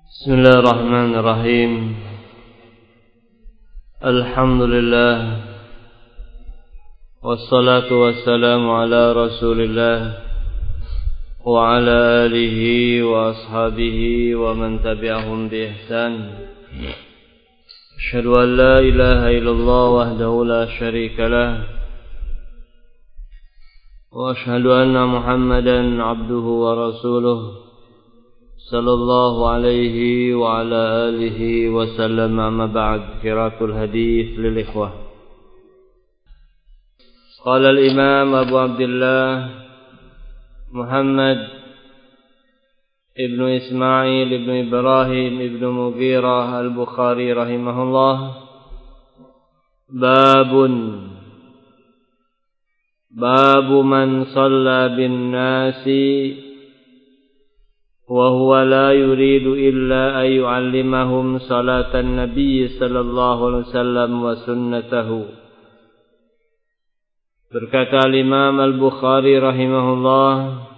Bismillahirrahmanirrahim. Alhamdulillah. Wassalatu wassalamu ala Rasulillah wa ala alihi wa ashabihi wa man tabi'ahum bi ihsan. Asyhadu an la ilaha illallah wahdahu la syarika lah. Wa asyhadu anna Muhammadan abduhu wa rasuluh sallallahu alaihi wa ala alihi wa sallam. Amma ba'd. Qiraatul hadits lil ikhwah. Qala al-imam Abu Abdullah Muhammad ibnu Ismail ibnu Ibrahim ibnu Mughirah al-Bukhari rahimahullah. Babu man shalla bin nasi وهو لا يريد إلا أن يعلمهم صلاة النبي صلى الله عليه وسلم وسنته. Berkata Imam Al-Bukhari rahimahullah,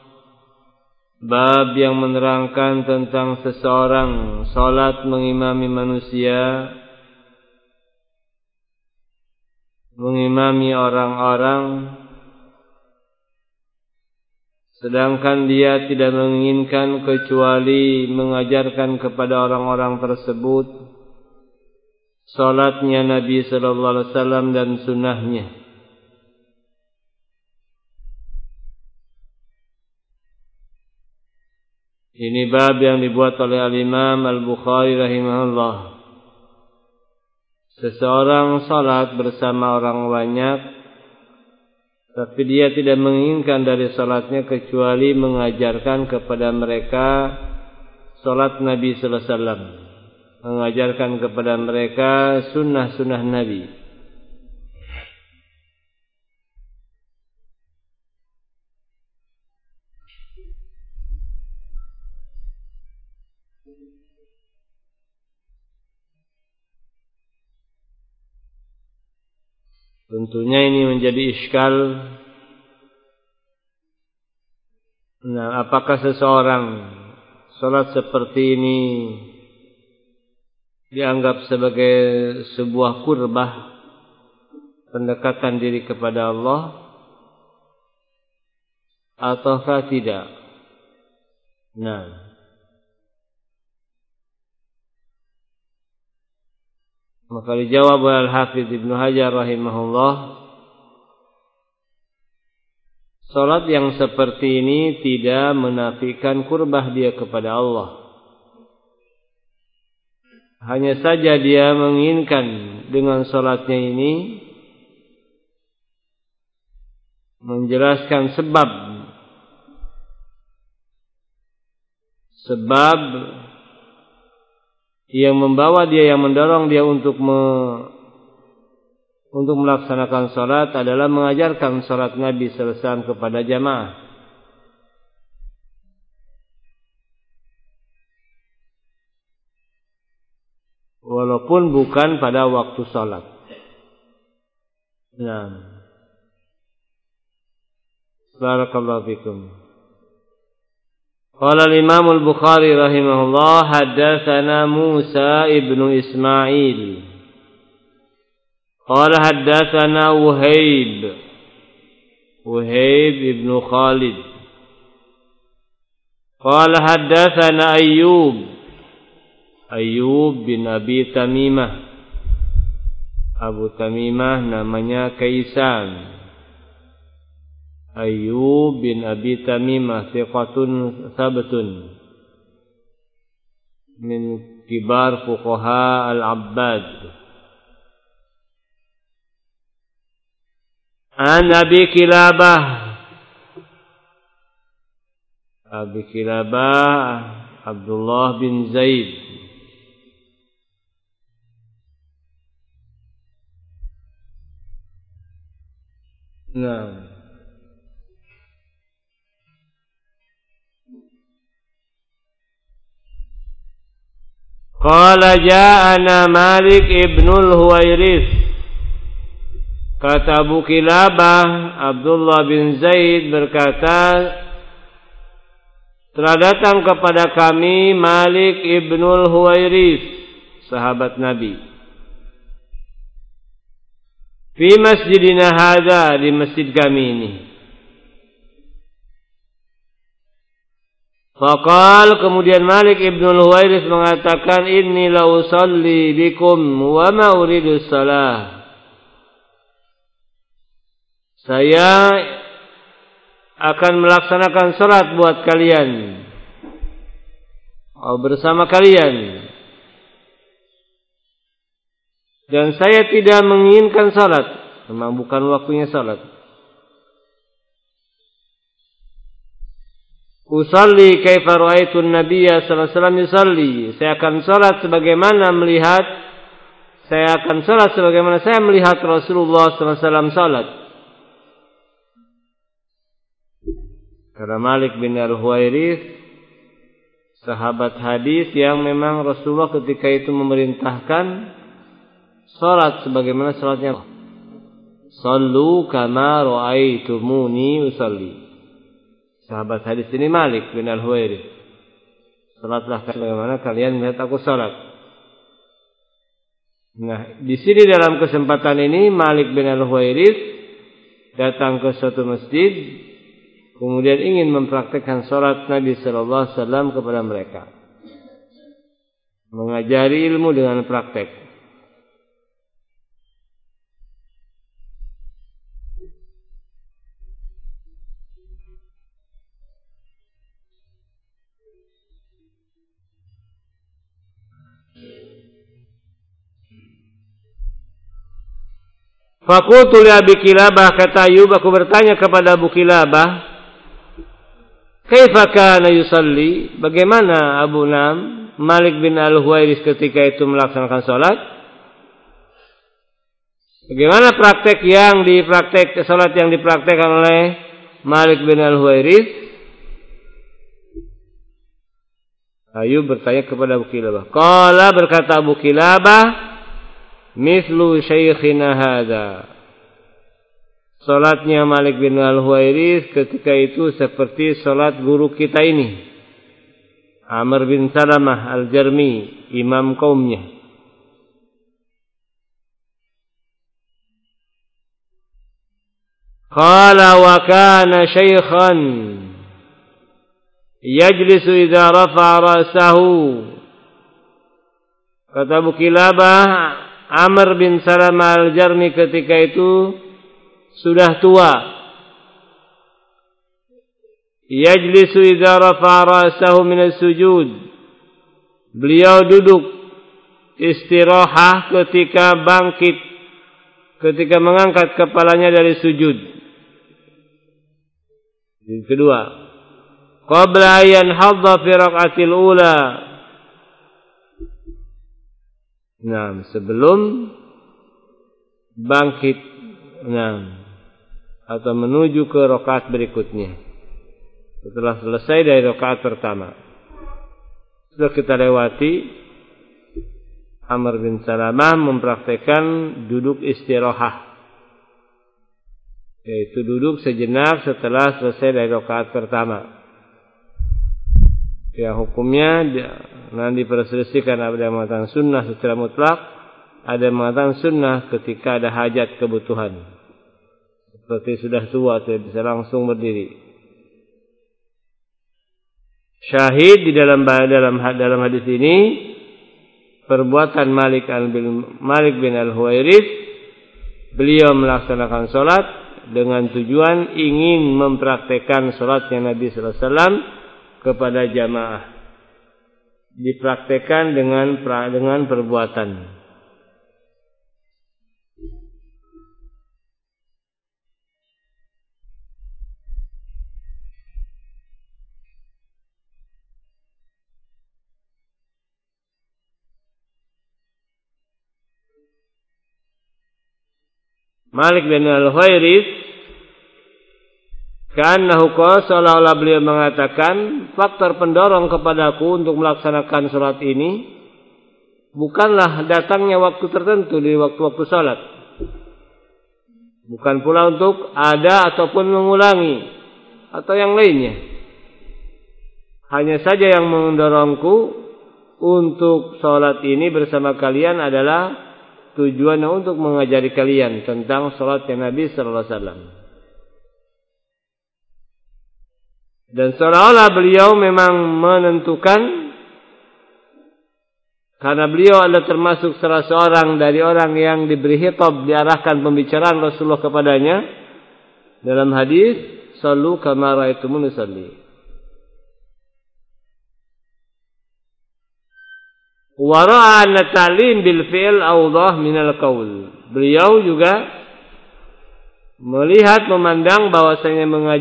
bab yang menerangkan tentang seseorang salat mengimami manusia, mengimami orang-orang, sedangkan dia tidak menginginkan kecuali mengajarkan kepada orang-orang tersebut salatnya Nabi sallallahu alaihi wasallam dan sunnahnya. Ini bab yang dibuat oleh Al-Imam Al-Bukhari rahimahullah. Seseorang salat bersama orang banyak, tapi dia tidak menginginkan dari salatnya kecuali mengajarkan kepada mereka salat Nabi sallallahu alaihi wasallam, mengajarkan kepada mereka sunnah-sunnah Nabi. Tentunya ini menjadi iskal. Apakah seseorang salat seperti ini dianggap sebagai sebuah qurbah, pendekatan diri kepada Allah, ataukah tidak? Maka dijawab oleh Al-Hafidz Ibnu Hajar rahimahullah, salat yang seperti ini tidak menafikan qurbah dia kepada Allah. Hanya saja dia menginginkan dengan salatnya ini menjelaskan sebab yang membawa dia, yang mendorong dia untuk melaksanakan salat adalah mengajarkan salat Nabi sallallahu alaihi wasallam kepada jamaah. Walaupun bukan pada waktu salat. Barakallahu fikum. Qala al-Imam Al-Bukhari rahimahullah, haddatsana Musa ibnu Ismail. Qala haddatsana Wuhaib ibnu Khalid. Qala haddatsana Ayyub bin Abi Tamimah. Abu Tamimah namanya Kaisan. Ayyub bin Abi Tamimah thiqatun sabtun min kibar fuqaha al-Abbad. An Abi Kilabah Abdullah bin Zaid. Qala ja'ana Malik ibnul Huwairis. Kata Abu Kilabah Abdullah bin Zaid berkata, telah datang kepada kami Malik ibnul Huwairits, sahabat Nabi. Fi masjidina hadza, di masjid kami ini. Faqal, kemudian Malik ibnul Huwairits mengatakan, inni la usalli bikum wa ma uridu shalah. Saya akan melaksanakan salat buat kalian, bersama kalian, dan saya tidak menginginkan salat. Memang bukan waktunya salat. Usalli kaifa ra'aitu an-nabiyya sallallahu alaihi wasallam yusalli. Saya akan salat sebagaimana saya melihat Rasulullah sallallahu alaihi wasallam salat. Karena Malik bin Al-Huwairits sahabat hadis yang memang Rasulullah ketika itu memerintahkan salat sebagaimana salatnya. Sallu kama ra'aitumuni usalli. Sahabat hadis ini Malik bin Al-Huwairits. Salatlah sebagaimana kalian melihat aku salat. Nah, di sini dalam kesempatan ini Malik bin Al-Huwairits datang ke suatu masjid, kemudian ingin mempraktikkan salat Nabi sallallahu alaihi wasallam kepada mereka. Mengajari ilmu dengan praktek. Faqultu li Abi Kilabah, kata Ayyub, aku bertanya kepada Abu Kilabah, kaifa kana yusalli, bagaimana Abu Nam Malik bin Al-Huwairits ketika itu melaksanakan salat? Bagaimana salat yang dipraktekkan oleh Malik bin Al-Huwairits? Ayyub bertanya kepada Abu Kilabah. Qala, berkata Abu Kilabah, mislu syaikhina hadza. Salatnya Malik bin Al-Huwairits ketika itu seperti salat guru kita ini, Amr bin Salamah Al-Jarmi, imam kaumnya. Qala wa kana syaikhan yajlisu idza rafa'a ra'sahu. Kata Abu Kilabah, Amr bin Salamah Al-Jarmi ketika itu sudah tua. Yajlisu idza rafa'a ra'sahu min as-sujud. Beliau duduk istirahah ketika bangkit, ketika mengangkat kepalanya dari sujud. Yang kedua, qabla yanhadha fi raq'atil ula. Nah, sebelum bangkit, atau menuju ke rakaat berikutnya, setelah selesai dari rakaat pertama. Sudah kita lewati, Amr bin Salamah mempraktekkan duduk istirahah, yaitu duduk sejenak setelah selesai dari rakaat pertama. Ya, hukumnya nanti diperselisihkan, ada yang mengatakan sunnah secara mutlak, ada yang mengatakan sunnah ketika ada hajat kebutuhan, seperti sudah tua tidak bisa langsung berdiri. Syahid di dalam hadis ini perbuatan Malik bin Al-Huwairits, beliau melaksanakan salat dengan tujuan ingin mempraktekkan salatnya Nabi sallallahu alaihi wasallam kepada jamaah, dipraktekkan dengan perbuatan. Malik bin Al-Huwairits Ka'annahu qala, seolah-olah beliau mengatakan, faktor pendorong kepadaku untuk melaksanakan salat ini bukanlah datangnya waktu tertentu di waktu-waktu salat, bukan pula untuk ada ataupun mengulangi atau yang lainnya. Hanya saja yang mendorongku untuk sholat ini bersama kalian adalah tujuannya untuk mengajari kalian tentang sholatnya Nabi sallallahu alaihi wasallam. Dan seolah-olah beliau memang menentukan, karena beliau adalah termasuk salah seorang dari orang yang diberi khitab, diarahkan pembicaraan Rasulullah kepadanya dalam hadis, "Shallu kama ra'aitumuni usalli." Wa ra'a anna ta'lim bil fi'l awdah min al-qaul. Beliau juga melihat, memandang bahwasanya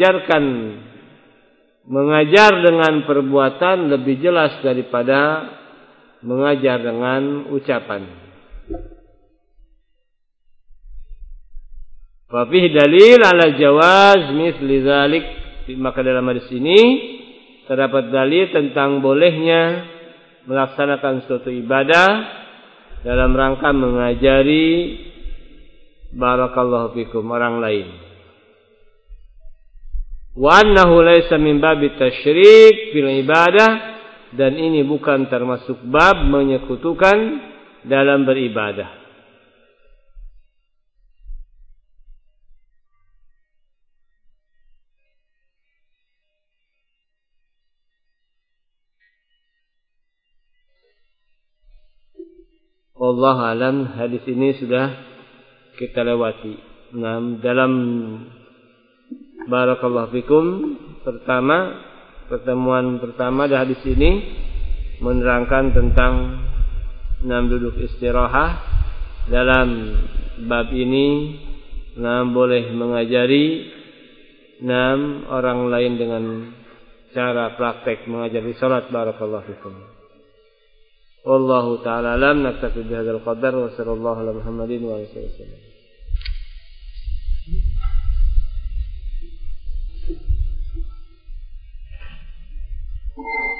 mengajar dengan perbuatan lebih jelas daripada mengajar dengan ucapan. Wa fihi dalil ala jawaz mithli dzalik. Maka dalam hadis ini terdapat dalil tentang bolehnya melaksanakan suatu ibadah dalam rangka mengajari barakallahu fikum orang lain. Wa annahu laysa min babi tasyrik fil ibadah, dan ini bukan termasuk bab menyekutukan dalam beribadah. Wallahu alam, hadis ini sudah kita lewati. Nah, dalam barakallahu fikum pertemuan pertama di hadis ini menerangkan tentang duduk istirahat. Dalam bab ini boleh mengajari orang lain dengan cara praktek mengajari salat. Barakallahu fikum. Wallahu ta'ala alam. Naktafi bihadzal qadar wa sallallahu ala Muhammadin wa alihi wasallam.